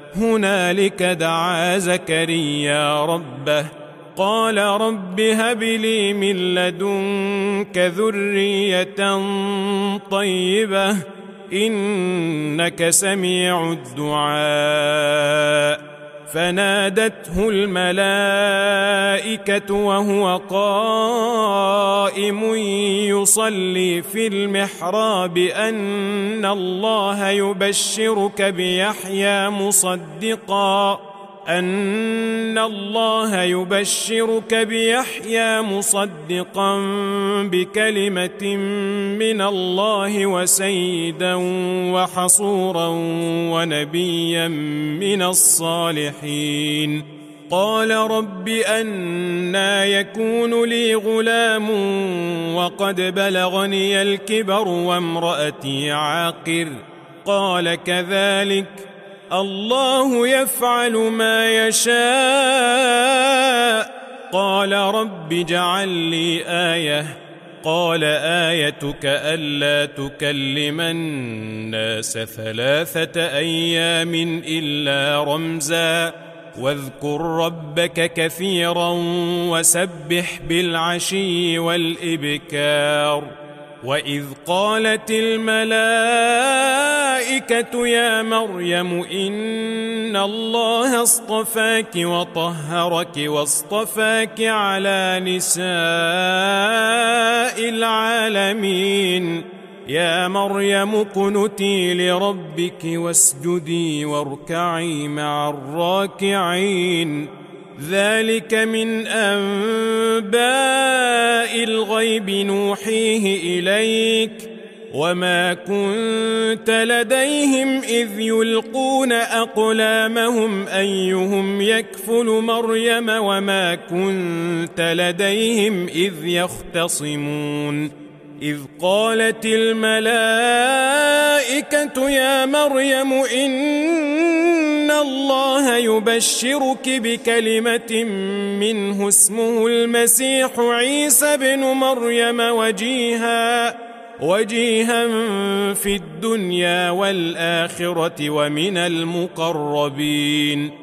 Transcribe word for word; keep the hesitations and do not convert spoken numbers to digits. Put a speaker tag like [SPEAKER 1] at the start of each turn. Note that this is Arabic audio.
[SPEAKER 1] هنالك دعا زكريا ربه قال رب هب لي من لدنك ذرية طيبة إنك سميع الدعاء. فنادته الملائكة وهو قائم يصلي في المحراب أن الله يبشرك بيحيى مصدقا أن الله يبشرك بيحيى مصدقا بكلمة من الله وسيدا وحصورا ونبيا من الصالحين. قال رب أنى يكون لي غلام وقد بلغني الكبر وامرأتي عاقر قال كذلك الله يفعل ما يشاء. قال رب اجعل لي آية قال آيتك ألا تكلم الناس ثلاثة أيام إلا رمزا واذكر ربك كثيرا وسبح بالعشي والإبكار. وإذ قالت الملائكة يا مريم إن الله اصطفاك وطهرك واصطفاك على نساء العالمين. يا مريم اقنتي لربك واسجدي واركعي مع الراكعين. ذلك من أنباء الغيب نوحيه إليك وما كنت لديهم إذ يلقون أقلامهم أيهم يكفل مريم وما كنت لديهم إذ يختصمون. إذ قالت الملائكة يا مريم إن الله يبشرك بكلمة منه اسمه المسيح عيسى بن مريم وجيها وجيها في الدنيا والآخرة ومن المقربين.